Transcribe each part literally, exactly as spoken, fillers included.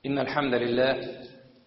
إن الحمد لله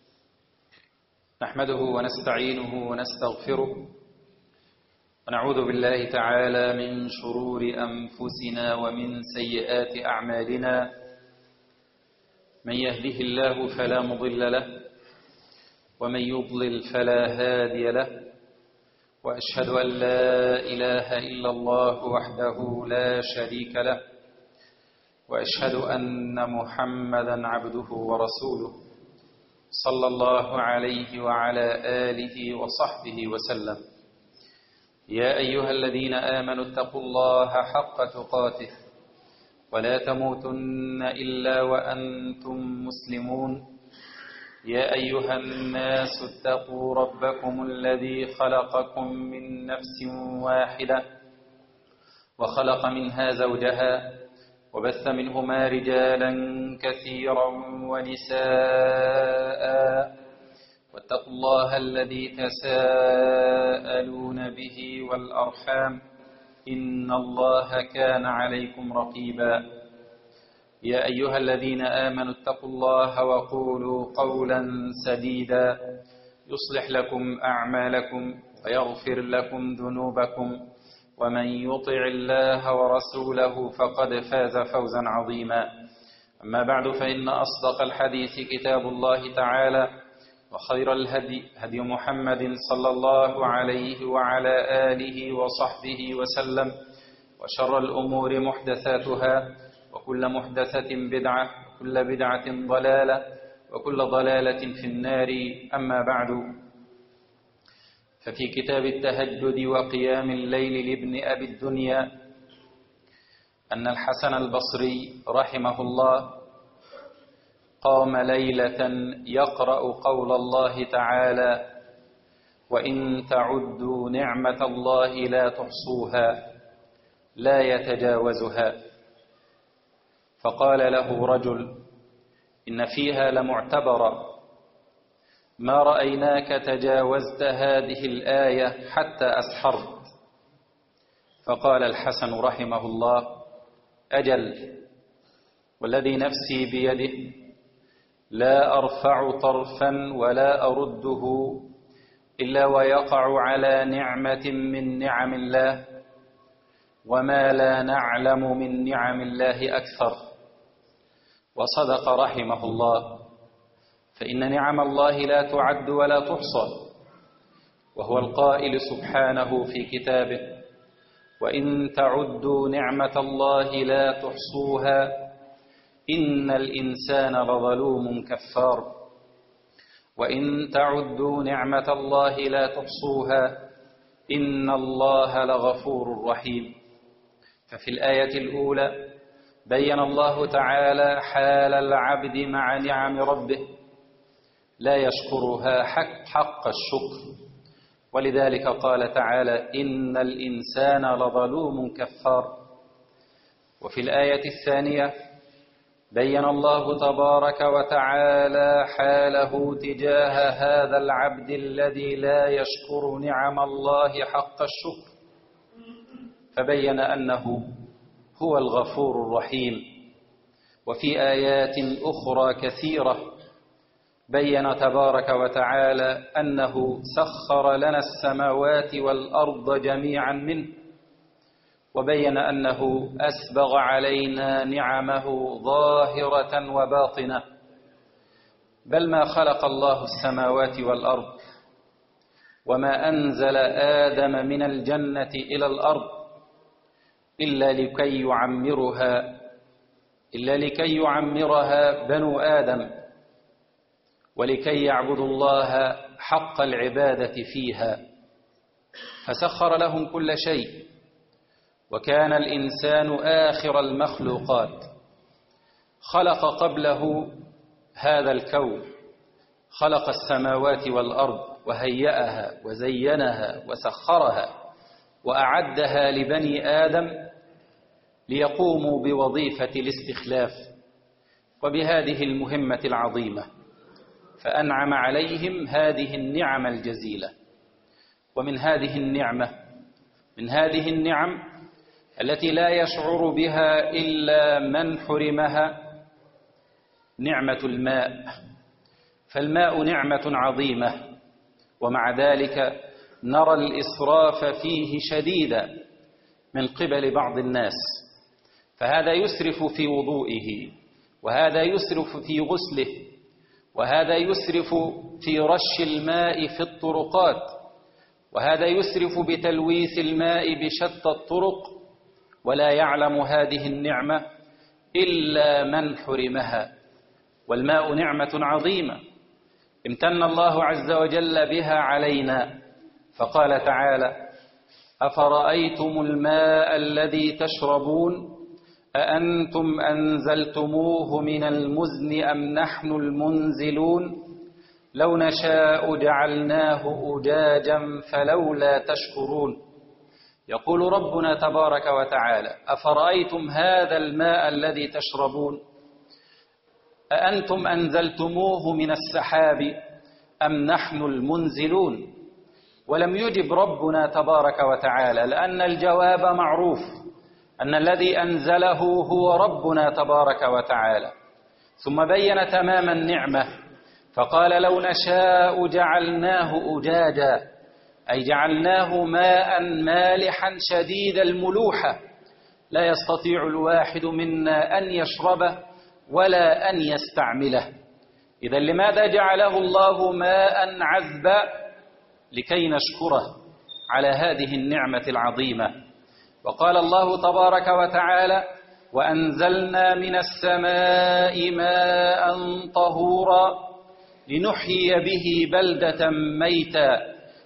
نحمده ونستعينه ونستغفره ونعوذ بالله تعالى من شرور أنفسنا ومن سيئات أعمالنا. من يهده الله فلا مضل له ومن يضلل فلا هادي له، وأشهد أن لا إله إلا الله وحده لا شريك له، وأشهد أن محمدا عبده ورسوله صلى الله عليه وعلى آله وصحبه وسلم. يا أيها الذين آمنوا اتقوا الله حق تقاته ولا تموتن إلا وأنتم مسلمون. يا أيها الناس اتقوا ربكم الذي خلقكم من نفس واحدة وخلق منها زوجها وبث منهما رجالا كثيرا ونساء، واتقوا الله الذي تساءلون به والأرحام إن الله كان عليكم رقيبا. يا أيها الذين آمنوا اتقوا الله وقولوا قولا سديدا يصلح لكم أعمالكم ويغفر لكم ذنوبكم، ومن يطع الله ورسوله فقد فاز فوزا عظيما. أما بعد، فإن أصدق الحديث كتاب الله تعالى، وخير الهدي هدي محمد صلى الله عليه وعلى آله وصحبه وسلم، وشر الأمور محدثاتها، وكل محدثة بدعة، وكل بدعة ضلالة، وكل ضلالة في النار. أما بعد، ففي كتاب التهجد وقيام الليل لابن أبي الدنيا أن الحسن البصري رحمه الله قام ليلة يقرأ قول الله تعالى: وإن تعدوا نعمة الله لا تحصوها لا يتجاوزها. فقال له رجل: إن فيها لمعتبرا، ما رأيناك تجاوزت هذه الآية حتى أسحرت. فقال الحسن رحمه الله: أجل، والذي نفسي بيده لا أرفع طرفا ولا أرده إلا ويقع على نعمة من نعم الله، وما لا نعلم من نعم الله أكثر. وصدق رحمه الله، فإن نعم الله لا تعد ولا تحصى، وهو القائل سبحانه في كتابه: وإن تعدوا نعمة الله لا تحصوها إن الإنسان لظلوم كفار. وإن تعدوا نعمة الله لا تحصوها إن الله لغفور رحيم. ففي الآية الأولى بين الله تعالى حال العبد مع نعم ربه لا يشكرها حق, حق الشكر، ولذلك قال تعالى: إن الإنسان لظلوم كفار. وفي الآية الثانية بين الله تبارك وتعالى حاله تجاه هذا العبد الذي لا يشكر نعم الله حق الشكر، فبين أنه هو الغفور الرحيم. وفي آيات أخرى كثيرة بين تبارك وتعالى أنه سخر لنا السماوات والأرض جميعا منه، وبين أنه أسبغ علينا نعمه ظاهرة وباطنة. بل ما خلق الله السماوات والأرض وما أنزل آدم من الجنة إلى الأرض إلا لكي يعمرها إلا لكي يعمرها بنو آدم، ولكي يعبدوا الله حق العبادة فيها، فسخر لهم كل شيء. وكان الإنسان آخر المخلوقات، خلق قبله هذا الكون، خلق السماوات والأرض وهيأها وزينها وسخرها وأعدها لبني آدم ليقوموا بوظيفة الاستخلاف وبهذه المهمة العظيمة، فأنعم عليهم هذه النعم الجزيلة. ومن هذه النعمة من هذه النعم التي لا يشعر بها إلا من حرمها نعمة الماء. فالماء نعمة عظيمة، ومع ذلك نرى الإسراف فيه شديدا من قبل بعض الناس، فهذا يسرف في وضوئه، وهذا يسرف في غسله، وهذا يسرف في رش الماء في الطرقات، وهذا يسرف بتلويث الماء بشتى الطرق، ولا يعلم هذه النعمة إلا من حرمها. والماء نعمة عظيمة امتن الله عز وجل بها علينا، فقال تعالى: أفرأيتم الماء الذي تشربون أأنتم أنزلتموه من المزن أم نحن المنزلون لو نشاء جعلناه أجاجا فلولا تشكرون. يقول ربنا تبارك وتعالى: أفرأيتم هذا الماء الذي تشربون أأنتم أنزلتموه من السحاب أم نحن المنزلون. ولم يجب ربنا تبارك وتعالى، لأن الجواب معروف أن الذي أنزله هو ربنا تبارك وتعالى. ثم بين تمام النعمة فقال: لو نشاء جعلناه أجاجا، أي جعلناه ماء مالحا شديد الملوحة لا يستطيع الواحد منا أن يشربه ولا أن يستعمله. إذا لماذا جعله الله ماء عذبا؟ لكي نشكره على هذه النعمة العظيمة. وقال الله تبارك وتعالى: وأنزلنا من السماء ماء طهورا لنحيي به بلدة ميتا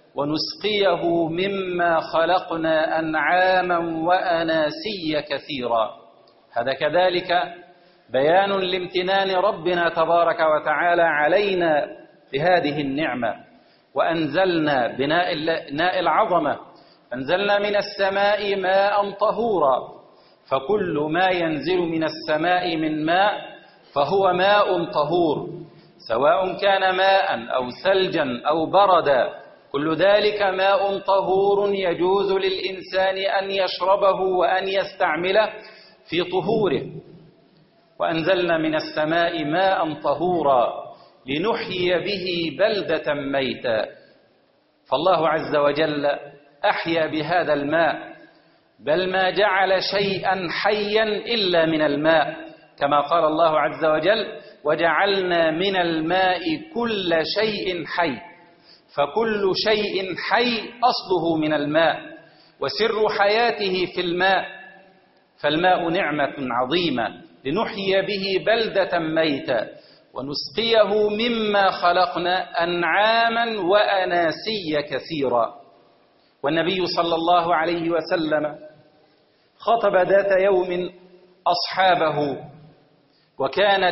ونسقيه مما خلقنا أنعاما وأناسيا كثيرا. هذا كذلك بيان لامتنان ربنا تبارك وتعالى علينا بهذه النعمة. وأنزلنا بناء العظمة، أنزلنا من السماء ماء طهورا، فكل ما ينزل من السماء من ماء فهو ماء طهور، سواء كان ماء أو ثلجا أو بردا، كل ذلك ماء طهور يجوز للإنسان أن يشربه وأن يستعمله في طهوره. وأنزلنا من السماء ماء طهورا لنحيي به بلدة ميتا. فالله عز وجل أحيا بهذا الماء، بل ما جعل شيئا حيا إلا من الماء، كما قال الله عز وجل: وجعلنا من الماء كل شيء حي. فكل شيء حي أصله من الماء، وسر حياته في الماء. فالماء نعمة عظيمة لنحيي به بلدة ميتا ونسقيه مما خلقنا أنعاما وأناسيا كثيرا. والنبي صلى الله عليه وسلم خطب ذات يوم أصحابه، وكانت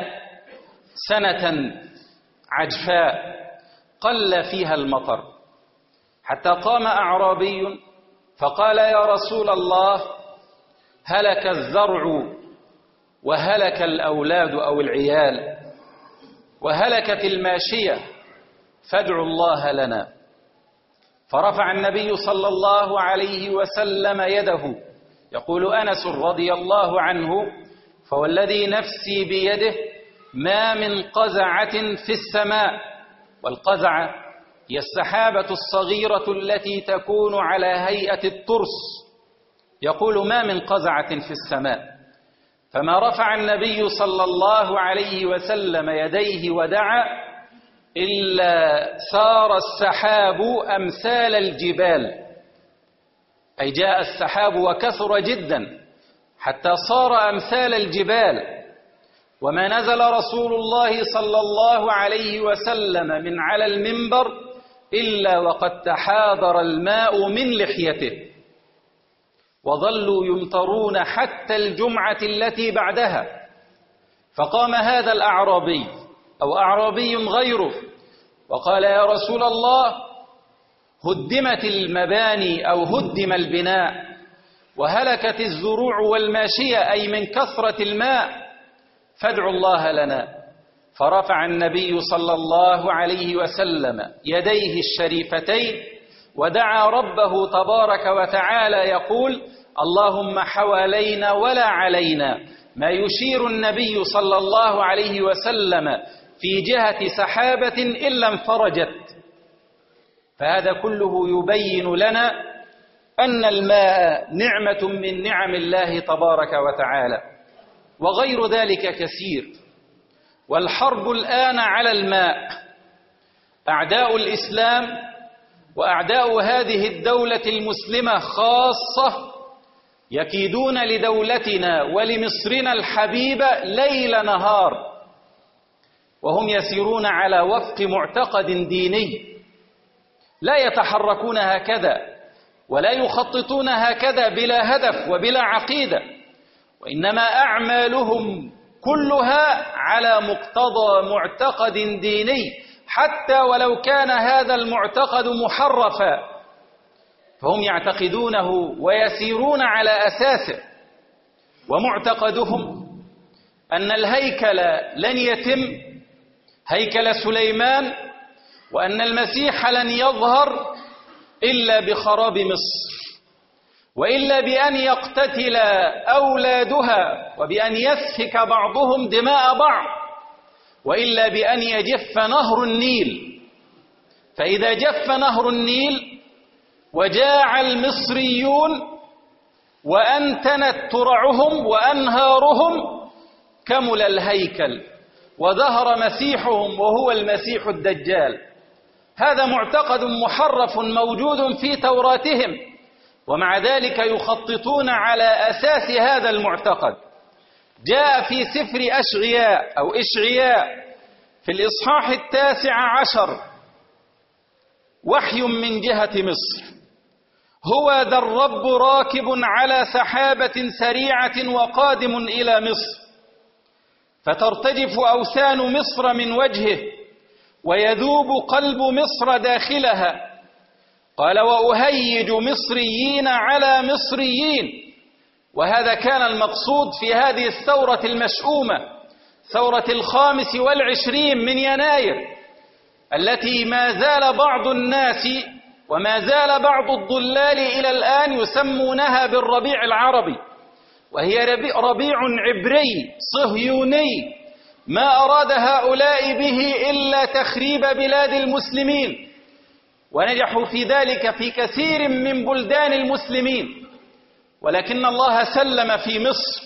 سنة عجفاء قل فيها المطر، حتى قام أعرابي فقال: يا رسول الله، هلك الزرع وهلك الأولاد أو العيال وهلكت الماشية، فادعوا الله لنا. فرفع النبي صلى الله عليه وسلم يده، يقول أنس رضي الله عنه: فوالذي نفسي بيده ما من قزعة في السماء. والقزعة هي السحابة الصغيرة التي تكون على هيئة الترس. يقول: ما من قزعة في السماء. فما رفع النبي صلى الله عليه وسلم يديه ودعا إلا سار السحاب أمثال الجبال، أي جاء السحاب وكثر جدا حتى صار أمثال الجبال. وما نزل رسول الله صلى الله عليه وسلم من على المنبر إلا وقد تحاضر الماء من لحيته، وظلوا يمطرون حتى الجمعة التي بعدها. فقام هذا الأعرابي أو أعرابي غيره وقال: يا رسول الله، هدمت المباني أو هدم البناء وهلكت الزروع والماشية، أي من كثرة الماء، فادعوا الله لنا. فرفع النبي صلى الله عليه وسلم يديه الشريفتين ودعا ربه تبارك وتعالى يقول: اللهم حوالينا ولا علينا، ما يشير النبي صلى الله عليه وسلم في جهة سحابة إلا انفرجت. فهذا كله يبين لنا أن الماء نعمة من نعم الله تبارك وتعالى، وغير ذلك كثير. والحرب الآن على الماء، أعداء الإسلام وأعداء هذه الدولة المسلمة خاصة يكيدون لدولتنا ولمصرنا الحبيبة ليل نهار، وهم يسيرون على وفق معتقد ديني، لا يتحركون هكذا ولا يخططون هكذا بلا هدف وبلا عقيدة، وإنما أعمالهم كلها على مقتضى معتقد ديني، حتى ولو كان هذا المعتقد محرفا فهم يعتقدونه ويسيرون على أساسه. ومعتقدهم أن الهيكل لن يتم، هيكل سليمان، وأن المسيح لن يظهر إلا بخراب مصر، وإلا بأن يقتتل أولادها وبأن يسفك بعضهم دماء بعض، وإلا بأن يجف نهر النيل. فإذا جف نهر النيل وجاع المصريون وأنتنت ترعهم وأنهارهم كمل الهيكل وظهر مسيحهم وهو المسيح الدجال. هذا معتقد محرف موجود في توراتهم، ومع ذلك يخططون على أساس هذا المعتقد. جاء في سفر أشعياء أو إشعياء في الإصحاح التاسع عشر وحي من جهة مصر: هو ذا الرب راكب على سحابة سريعة وقادم إلى مصر، فترتجف أوثان مصر من وجهه ويذوب قلب مصر داخلها. قال: وأهيج مصريين على مصريين. وهذا كان المقصود في هذه الثورة المشؤومة، ثورة الخامس والعشرين من يناير، التي ما زال بعض الناس وما زال بعض الضلال إلى الآن يسمونها بالربيع العربي، وهي ربيع عبري صهيوني ما أراد هؤلاء به إلا تخريب بلاد المسلمين، ونجحوا في ذلك في كثير من بلدان المسلمين، ولكن الله سلم في مصر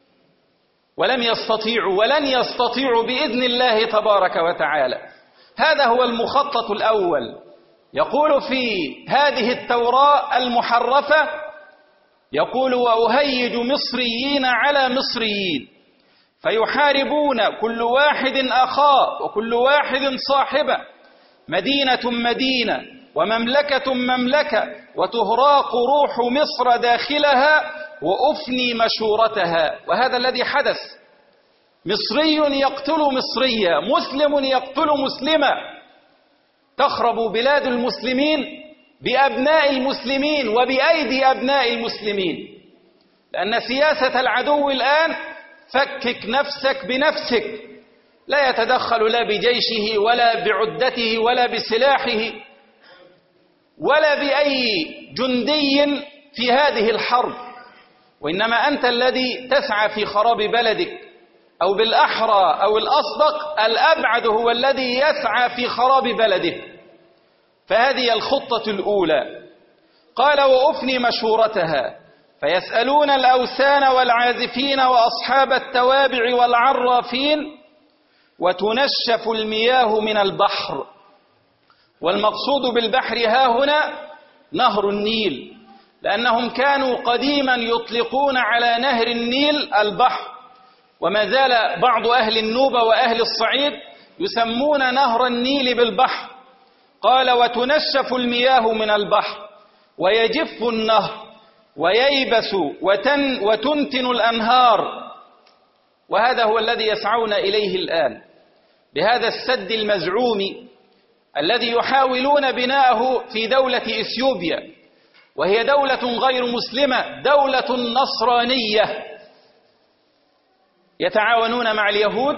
ولم يستطيعوا ولن يستطيعوا بإذن الله تبارك وتعالى. هذا هو المخطط الأول. يقول في هذه التوراة المحرفة، يقول: وأهيج مصريين على مصريين، فيحاربون كل واحد أخاه وكل واحد صاحبه، مدينة مدينة ومملكة مملكة، وتهراق روح مصر داخلها وأفني مشورتها. وهذا الذي حدث. مصري يقتل مصريا، مسلم يقتل مسلما، تخرب بلاد المسلمين بأبناء المسلمين وبأيدي أبناء المسلمين، لأن سياسة العدو الآن فكك نفسك بنفسك، لا يتدخل لا بجيشه ولا بعدته ولا بسلاحه ولا بأي جندي في هذه الحرب، وإنما أنت الذي تسعى في خراب بلدك، أو بالأحرى أو الأصدق الأبعد هو الذي يسعى في خراب بلده. فهذه الخطة الأولى. قال: وأفني مشورتها، فيسألون الأوثان والعازفين وأصحاب التوابع والعرافين، وتنشف المياه من البحر. والمقصود بالبحر ها هنا نهر النيل، لأنهم كانوا قديما يطلقون على نهر النيل البحر، وما زال بعض أهل النوبة وأهل الصعيد يسمون نهر النيل بالبحر. قال: وتنشف المياه من البحر ويجف النهر وييبس وتن وتنتن الأنهار. وهذا هو الذي يسعون إليه الآن بهذا السد المزعوم الذي يحاولون بناءه في دولة إثيوبيا، وهي دولة غير مسلمة، دولة نصرانية، يتعاونون مع اليهود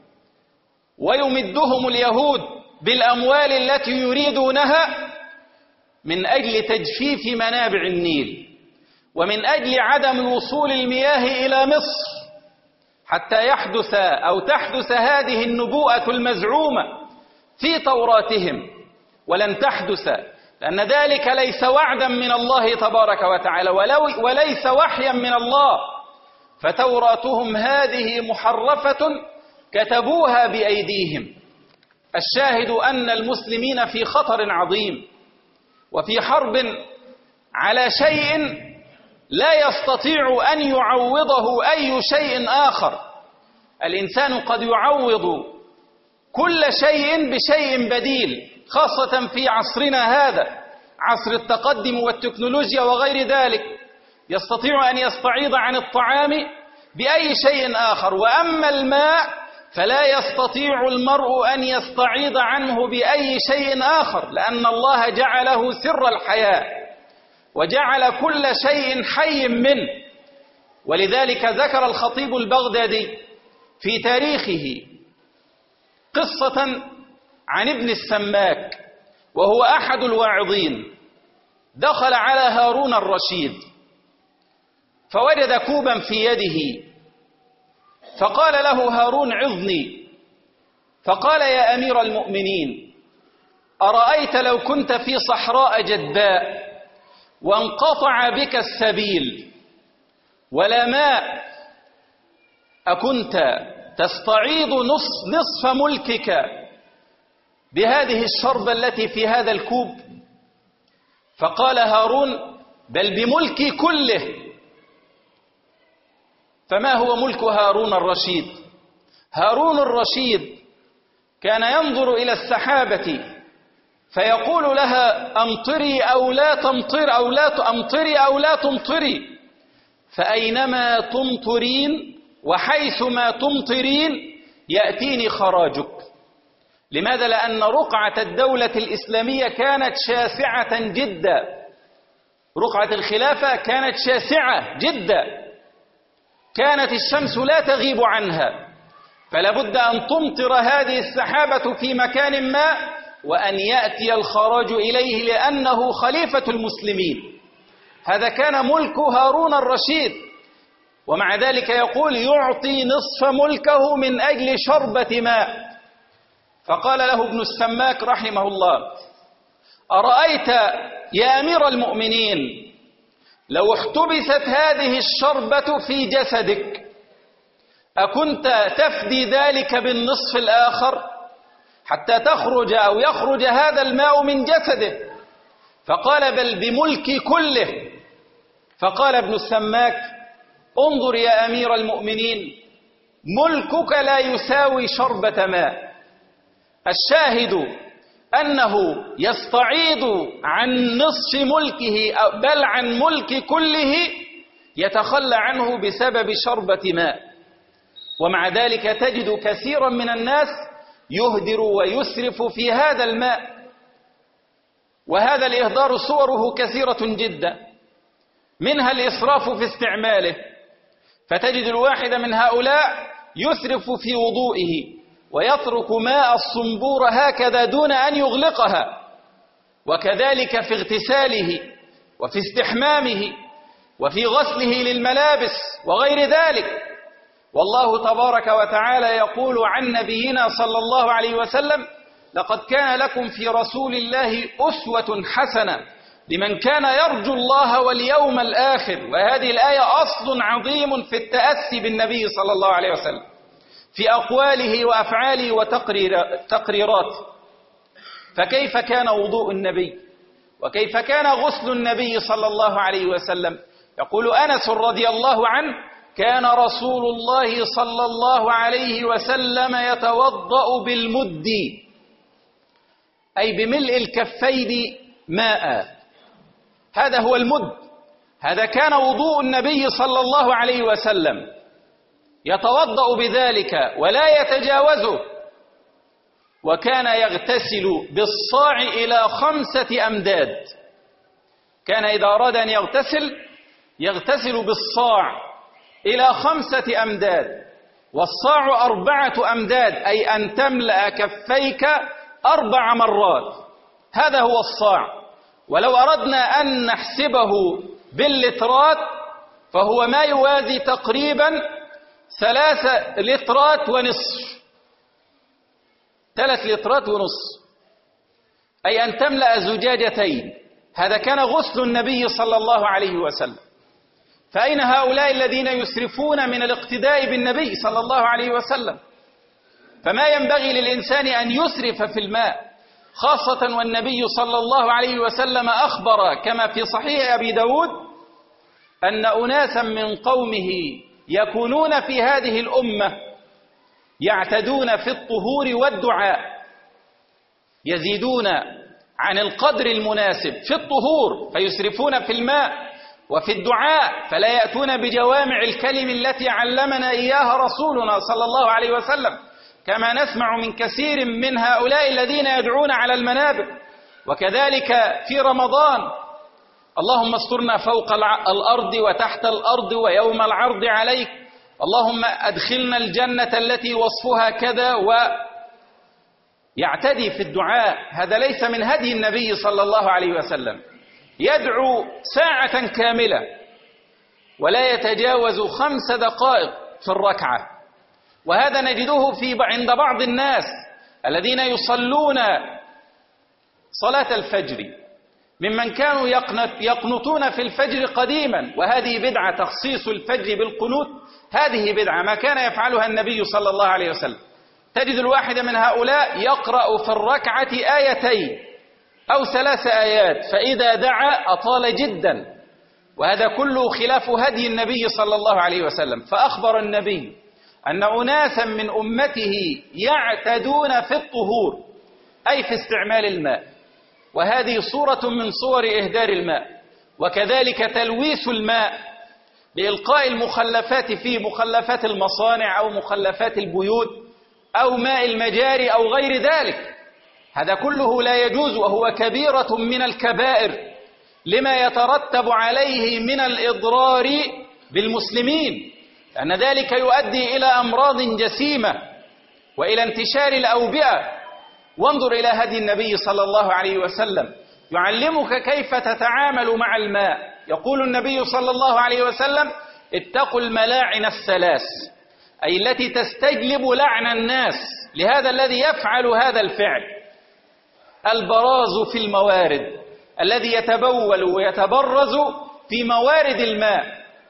ويمدهم اليهود بالأموال التي يريدونها من أجل تجفيف منابع النيل، ومن أجل عدم وصول المياه إلى مصر، حتى يحدث أو تحدث هذه النبوءة المزعومة في توراتهم، ولن تحدث، لأن ذلك ليس وعدا من الله تبارك وتعالى وليس وحيا من الله، فتوراتهم هذه محرفة كتبوها بأيديهم. الشاهد أن المسلمين في خطر عظيم وفي حرب على شيء لا يستطيع أن يعوضه أي شيء آخر. الإنسان قد يعوض كل شيء بشيء بديل، خاصة في عصرنا هذا، عصر التقدم والتكنولوجيا وغير ذلك، يستطيع أن يستعيض عن الطعام بأي شيء آخر. وأما الماء فلا يستطيع المرء أن يستعيض عنه بأي شيء آخر، لأن الله جعله سر الحياة وجعل كل شيء حي منه. ولذلك ذكر الخطيب البغدادي في تاريخه قصة عن ابن السماك، وهو أحد الواعظين، دخل على هارون الرشيد فوجد كوبا في يده، فقال له هارون: عظني. فقال: يا أمير المؤمنين، أرأيت لو كنت في صحراء جدباء وانقطع بك السبيل ولا ماء، أكنت تستعيض نصف, نصف ملكك بهذه الشربة التي في هذا الكوب؟ فقال هارون: بل بملكي كله. فما هو ملك هارون الرشيد؟ هارون الرشيد كان ينظر إلى السحابة فيقول لها: أمطري أو لا تمطر أو لا أمطري أو لا تمطري، فأينما تمطرين وحيثما تمطرين يأتيني خراجك. لماذا؟ لأن رقعة الدولة الإسلامية كانت شاسعة جدا، رقعة الخلافة كانت شاسعة جدا، كانت الشمس لا تغيب عنها، فلا بد أن تمطر هذه السحابة في مكان ما وأن يأتي الخراج إليه لأنه خليفة المسلمين. هذا كان ملك هارون الرشيد، ومع ذلك يقول: يعطي نصف ملكه من أجل شربة ماء. فقال له ابن السماك رحمه الله: أرأيت يا أمير المؤمنين لو احتبست هذه الشربة في جسدك أكنت تفدي ذلك بالنصف الآخر حتى تخرج أو يخرج هذا الماء من جسده؟ فقال: بل بملكي كله. فقال ابن السماك: انظر يا أمير المؤمنين، ملكك لا يساوي شربة ماء. الشاهد أنه يستعيض عن نصف ملكه بل عن ملك كله، يتخلى عنه بسبب شربة ماء. ومع ذلك تجد كثيرا من الناس يهدر ويسرف في هذا الماء، وهذا الإهدار صوره كثيرة جدا، منها الإسراف في استعماله، فتجد الواحد من هؤلاء يسرف في وضوئه ويترك ماء الصنبور هكذا دون أن يغلقها، وكذلك في اغتساله وفي استحمامه وفي غسله للملابس وغير ذلك. والله تبارك وتعالى يقول عن نبينا صلى الله عليه وسلم: لقد كان لكم في رسول الله أسوة حسنة لمن كان يرجو الله واليوم الآخر. وهذه الآية أصل عظيم في التأسي بالنبي صلى الله عليه وسلم في أقواله وأفعاله وتقريراته. فكيف كان وضوء النبي وكيف كان غسل النبي صلى الله عليه وسلم؟ يقول أنس رضي الله عنه: كان رسول الله صلى الله عليه وسلم يتوضأ بالمد، أي بملء الكفين ماء، هذا هو المد، هذا كان وضوء النبي صلى الله عليه وسلم، يتوضأ بذلك ولا يتجاوزه. وكان يغتسل بالصاع إلى خمسة أمداد، كان إذا أراد أن يغتسل يغتسل بالصاع إلى خمسة أمداد، والصاع أربعة أمداد، أي أن تملأ كفيك أربع مرات، هذا هو الصاع. ولو أردنا أن نحسبه باللترات فهو ما يوازي تقريبا ثلاث لترات ونصف، ثلاث لترات ونصف، أي أن تملأ زجاجتين. هذا كان غسل النبي صلى الله عليه وسلم. فأين هؤلاء الذين يسرفون من الاقتداء بالنبي صلى الله عليه وسلم؟ فما ينبغي للإنسان أن يسرف في الماء، خاصة والنبي صلى الله عليه وسلم أخبر كما في صحيح أبي داود أن أناسا من قومه يكونون في هذه الأمة يعتدون في الطهور والدعاء، يزيدون عن القدر المناسب في الطهور فيسرفون في الماء، وفي الدعاء فلا يأتون بجوامع الكلم التي علمنا إياها رسولنا صلى الله عليه وسلم، كما نسمع من كثير من هؤلاء الذين يدعون على المنابر. وكذلك في رمضان: اللهم استرنا فوق الأرض وتحت الأرض ويوم العرض عليك، اللهم أدخلنا الجنة التي وصفها كذا، ويعتدي في الدعاء. هذا ليس من هدي النبي صلى الله عليه وسلم. يدعو ساعة كاملة ولا يتجاوز خمس دقائق في الركعة، وهذا نجده في عند بعض الناس الذين يصلون صلاة الفجر، ممن كانوا يقنطون في الفجر قديما، وهذه بدعة. تخصيص الفجر بالقنوت هذه بدعة ما كان يفعلها النبي صلى الله عليه وسلم. تجد الواحد من هؤلاء يقرأ في الركعة آيتين أو ثلاث آيات، فإذا دعا أطال جدا، وهذا كله خلاف هدي النبي صلى الله عليه وسلم. فأخبر النبي أن أناسا من أمته يعتدون في الطهور، أي في استعمال الماء، وهذه صورة من صور إهدار الماء. وكذلك تلويث الماء بإلقاء المخلفات فيه، مخلفات المصانع أو مخلفات البيوت أو ماء المجاري أو غير ذلك، هذا كله لا يجوز، وهو كبيرة من الكبائر لما يترتب عليه من الإضرار بالمسلمين، لأن ذلك يؤدي إلى أمراض جسيمة وإلى انتشار الأوبئة. وانظر إلى هدي النبي صلى الله عليه وسلم يعلمك كيف تتعامل مع الماء. يقول النبي صلى الله عليه وسلم: اتقوا الملاعن الثلاث، أي التي تستجلب لعن الناس لهذا الذي يفعل هذا الفعل. البراز في الموارد، الذي يتبول ويتبرز في موارد الماء،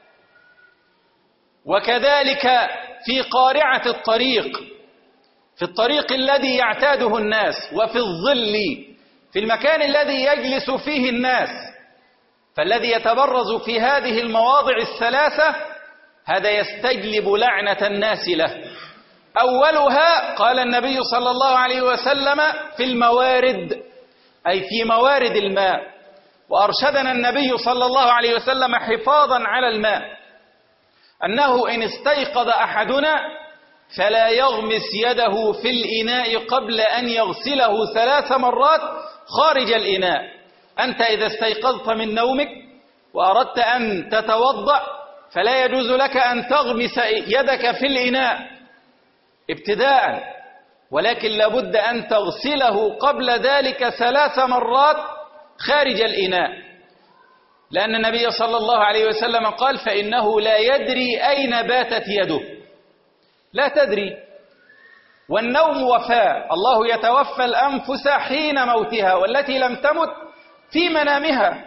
وكذلك في قارعة الطريق، في الطريق الذي يعتاده الناس، وفي الظل، في المكان الذي يجلس فيه الناس. فالذي يتبرز في هذه المواضع الثلاثة هذا يستجلب لعنة الناس له. أولها قال النبي صلى الله عليه وسلم في الموارد، أي في موارد الماء. وأرشدنا النبي صلى الله عليه وسلم حفاظا على الماء أنه إن استيقظ أحدنا فلا يغمس يده في الإناء قبل أن يغسله ثلاث مرات خارج الإناء. أنت إذا استيقظت من نومك وأردت أن تتوضأ فلا يجوز لك أن تغمس يدك في الإناء ابتداء، ولكن لابد أن تغسله قبل ذلك ثلاث مرات خارج الإناء، لأن النبي صلى الله عليه وسلم قال: فإنه لا يدري أين باتت يده. لا تدري. والنوم وفاة، الله يتوفى الأنفس حين موتها والتي لم تمت في منامها.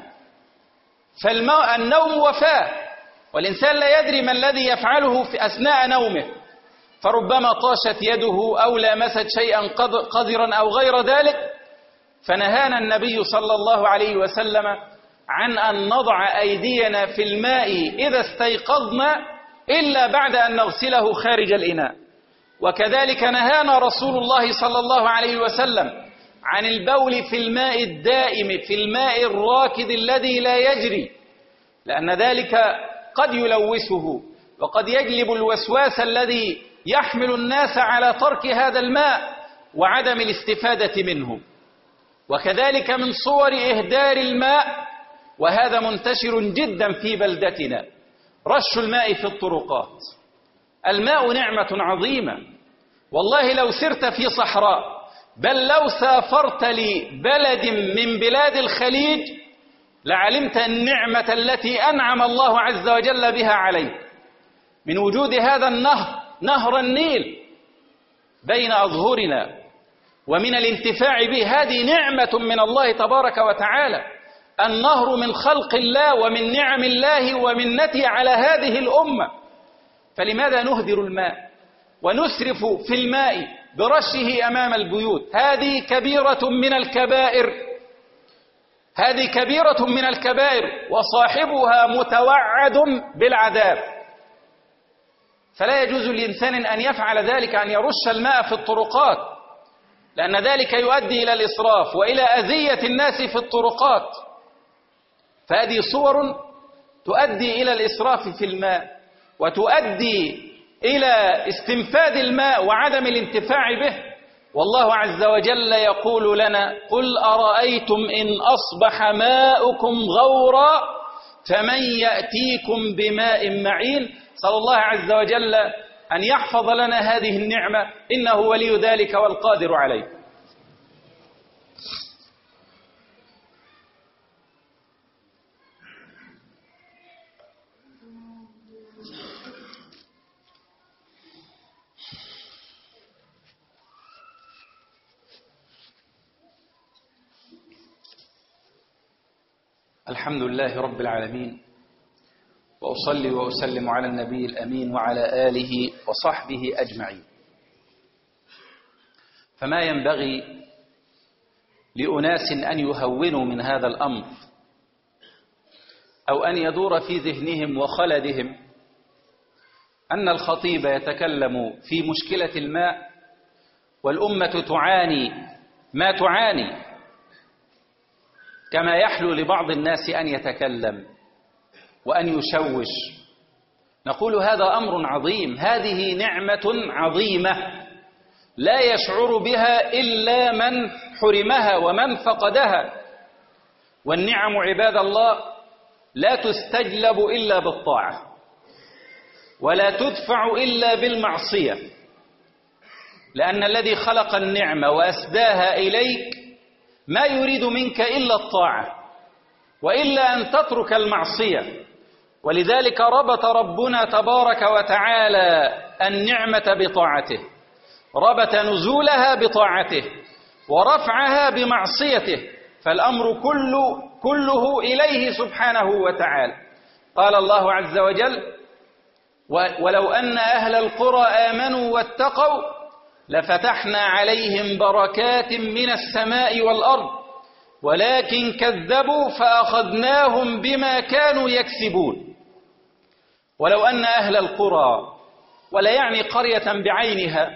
فالنوم وفاة، والإنسان لا يدري ما الذي يفعله في أثناء نومه، فربما طاشت يده أو لامست شيئا قذرا أو غير ذلك. فنهانا النبي صلى الله عليه وسلم عن أن نضع أيدينا في الماء إذا استيقظنا إلا بعد أن نغسله خارج الإناء. وكذلك نهانا رسول الله صلى الله عليه وسلم عن البول في الماء الدائم، في الماء الراكد الذي لا يجري، لأن ذلك قد يلوثه وقد يجلب الوسواس الذي يحمل الناس على ترك هذا الماء وعدم الاستفادة منه. وكذلك من صور إهدار الماء، وهذا منتشر جدا في بلدتنا، رش الماء في الطرقات. الماء نعمة عظيمة، والله لو سرت في صحراء، بل لو سافرت لبلد من بلاد الخليج لعلمت النعمة التي أنعم الله عز وجل بها عليك. من وجود هذا النهر نهر النيل بين أظهرنا ومن الانتفاع به، هذه نعمة من الله تبارك وتعالى. النهر من خلق الله ومن نعم الله ومنته على هذه الأمة. فلماذا نهدر الماء ونسرف في الماء برشه أمام البيوت؟ هذه كبيرة من الكبائر، هذه كبيرة من الكبائر وصاحبها متوعد بالعذاب. فلا يجوز لإنسان أن يفعل ذلك، أن يرش الماء في الطرقات، لأن ذلك يؤدي إلى الإسراف وإلى أذية الناس في الطرقات. فهذه صور تؤدي إلى الإسراف في الماء وتؤدي إلى استنفاد الماء وعدم الانتفاع به. والله عز وجل يقول لنا: قل أرأيتم إن أصبح ماؤكم غورا فمن يأتيكم بماء معين. صلى الله عز وجل أن يحفظ لنا هذه النعمة، إنه ولي ذلك والقادر عليه. الحمد لله رب العالمين، وأصلي وأسلم على النبي الأمين وعلى آله وصحبه أجمعين. فما ينبغي لأناس أن يهونوا من هذا الأمر أو أن يدور في ذهنهم وخلدهم أن الخطيب يتكلم في مشكلة الماء والأمة تعاني ما تعاني، كما يحلو لبعض الناس أن يتكلم وأن يشوش. نقول هذا أمر عظيم، هذه نعمة عظيمة لا يشعر بها إلا من حرمها ومن فقدها. والنعم عباد الله لا تستجلب إلا بالطاعة ولا تدفع إلا بالمعصية، لأن الذي خلق النعمة وأسداها إليك ما يريد منك إلا الطاعة وإلا أن تترك المعصية. ولذلك ربط ربنا تبارك وتعالى النعمة بطاعته، ربط نزولها بطاعته ورفعها بمعصيته، فالأمر كله, كله إليه سبحانه وتعالى. قال الله عز وجل: ولو أن أهل القرى آمنوا واتقوا لفتحنا عليهم بركات من السماء والأرض ولكن كذبوا فأخذناهم بما كانوا يكسبون. ولو أن أهل القرى، ولا يعني قرية بعينها،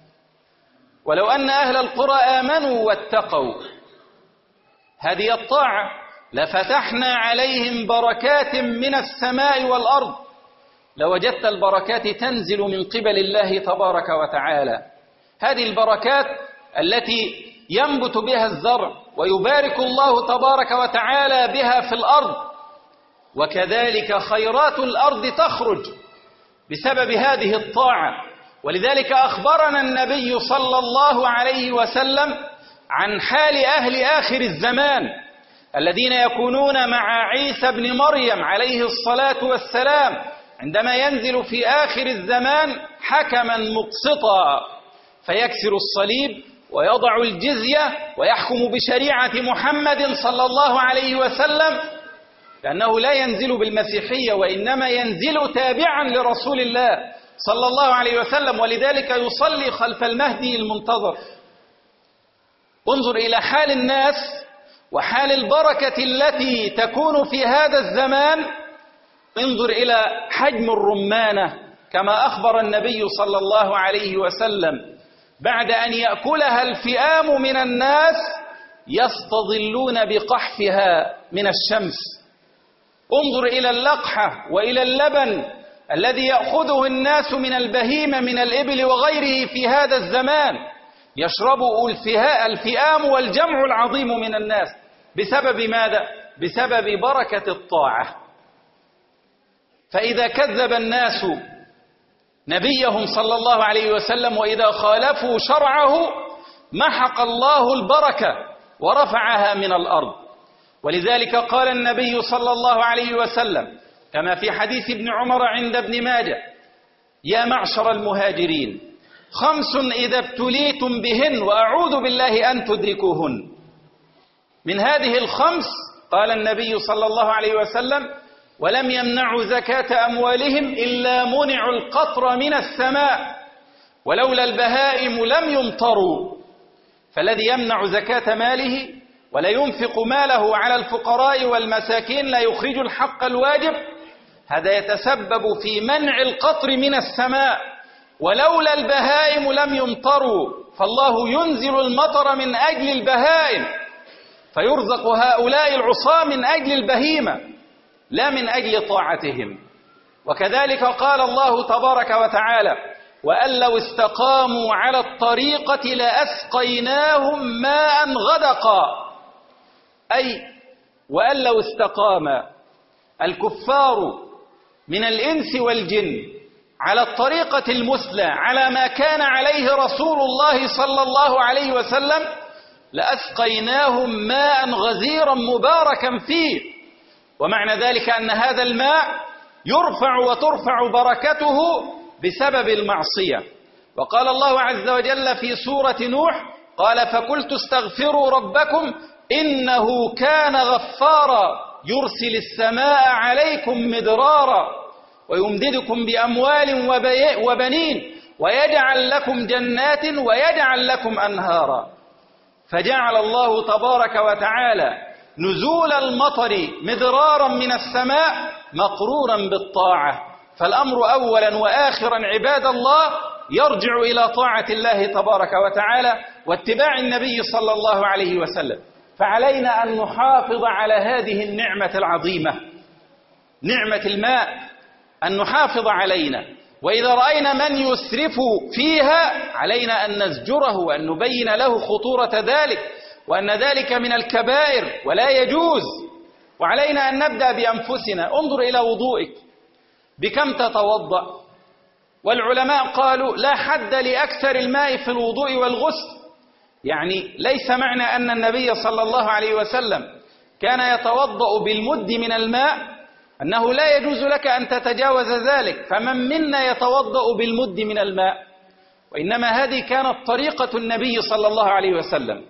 ولو أن أهل القرى آمنوا واتقوا، هذه الطاعة، لفتحنا عليهم بركات من السماء والأرض، لوجدت البركات تنزل من قبل الله تبارك وتعالى. هذه البركات التي ينبت بها الزرع ويبارك الله تبارك وتعالى بها في الأرض، وكذلك خيرات الأرض تخرج بسبب هذه الطاعة. ولذلك أخبرنا النبي صلى الله عليه وسلم عن حال أهل آخر الزمان الذين يكونون مع عيسى بن مريم عليه الصلاة والسلام عندما ينزل في آخر الزمان حكما مقسطا فيكسر الصليب ويضع الجزية ويحكم بشريعة محمد صلى الله عليه وسلم، لأنه لا ينزل بالمسيحية وإنما ينزل تابعا لرسول الله صلى الله عليه وسلم، ولذلك يصلي خلف المهدي المنتظر. انظر إلى حال الناس وحال البركة التي تكون في هذا الزمان. انظر إلى حجم الرمانة كما أخبر النبي صلى الله عليه وسلم: بعد أن يأكلها الفئام من الناس يستظلون بقحفها من الشمس. انظر إلى اللقحة وإلى اللبن الذي يأخذه الناس من البهيمة من الإبل وغيره في هذا الزمان، يشربه الفئام والجمع العظيم من الناس. بسبب ماذا؟ بسبب بركة الطاعة. فإذا كذب الناس نبيهم صلى الله عليه وسلم وإذا خالفوا شرعه محق الله البركة ورفعها من الأرض. ولذلك قال النبي صلى الله عليه وسلم كما في حديث ابن عمر عند ابن ماجه: يا معشر المهاجرين خمس إذا ابتليتم بهن وأعوذ بالله أن تدركوهن. من هذه الخمس قال النبي صلى الله عليه وسلم: ولم يمنعوا زكاة أموالهم إلا منعوا القطر من السماء ولولا البهائم لم يمطروا. فالذي يمنع زكاة ماله ولا ينفق ماله على الفقراء والمساكين لا يخرج الحق الواجب، هذا يتسبب في منع القطر من السماء. ولولا البهائم لم يمطروا، فالله ينزل المطر من أجل البهائم، فيرزق هؤلاء العصاة من أجل البهيمة لا من أجل طاعتهم. وكذلك قال الله تبارك وتعالى: وأن لو استقاموا على الطريقة لأسقيناهم ماء غدقا. أي وأن لو استقام الكفار من الإنس والجن على الطريقة المثلى على ما كان عليه رسول الله صلى الله عليه وسلم لأسقيناهم ماء غزيرا مباركا فيه. ومعنى ذلك أن هذا الماء يرفع وترفع بركته بسبب المعصية. وقال الله عز وجل في سورة نوح: قال فقلت استغفروا ربكم إنه كان غفارا يرسل السماء عليكم مدرارا ويمددكم بأموال وبنين ويجعل لكم جنات ويجعل لكم أنهارا. فجعل الله تبارك وتعالى نزول المطر مدرارا من السماء مقرورا بالطاعة. فالأمر أولا وآخرا عباد الله يرجع إلى طاعة الله تبارك وتعالى واتباع النبي صلى الله عليه وسلم. فعلينا أن نحافظ على هذه النعمة العظيمة، نعمة الماء، أن نحافظ علينا. وإذا رأينا من يسرف فيها علينا أن نزجره وأن نبين له خطورة ذلك وأن ذلك من الكبائر ولا يجوز. وعلينا أن نبدأ بأنفسنا. انظر إلى وضوئك، بكم تتوضأ؟ والعلماء قالوا لا حد لأكثر الماء في الوضوء والغسل. يعني ليس معنى أن النبي صلى الله عليه وسلم كان يتوضأ بالمد من الماء أنه لا يجوز لك أن تتجاوز ذلك. فمن منا يتوضأ بالمد من الماء؟ وإنما هذه كانت طريقة النبي صلى الله عليه وسلم.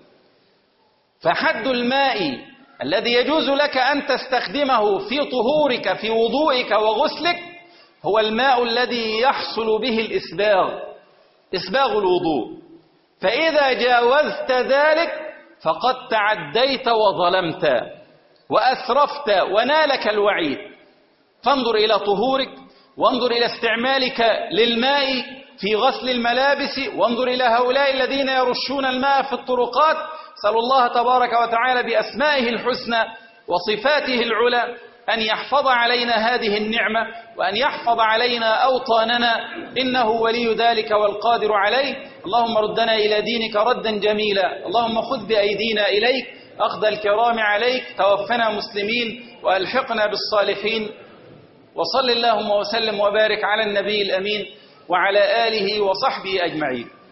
فحد الماء الذي يجوز لك أن تستخدمه في طهورك في وضوئك وغسلك هو الماء الذي يحصل به الإسباغ، إسباغ الوضوء. فإذا جاوزت ذلك فقد تعديت وظلمت وأسرفت ونالك الوعيد. فانظر إلى طهورك، وانظر إلى استعمالك للماء في غسل الملابس، وانظر إلى هؤلاء الذين يرشون الماء في الطرقات. سأل الله تبارك وتعالى بأسمائه الحسنى وصفاته العلى أن يحفظ علينا هذه النعمة وأن يحفظ علينا أوطاننا، إنه ولي ذلك والقادر عليه. اللهم ردنا إلى دينك ردا جميلا، اللهم خذ بأيدينا إليك أخذ الكرام عليك، توفنا مسلمين وألحقنا بالصالحين. وصل اللهم وسلم وبارك على النبي الأمين وعلى آله وصحبه أجمعين.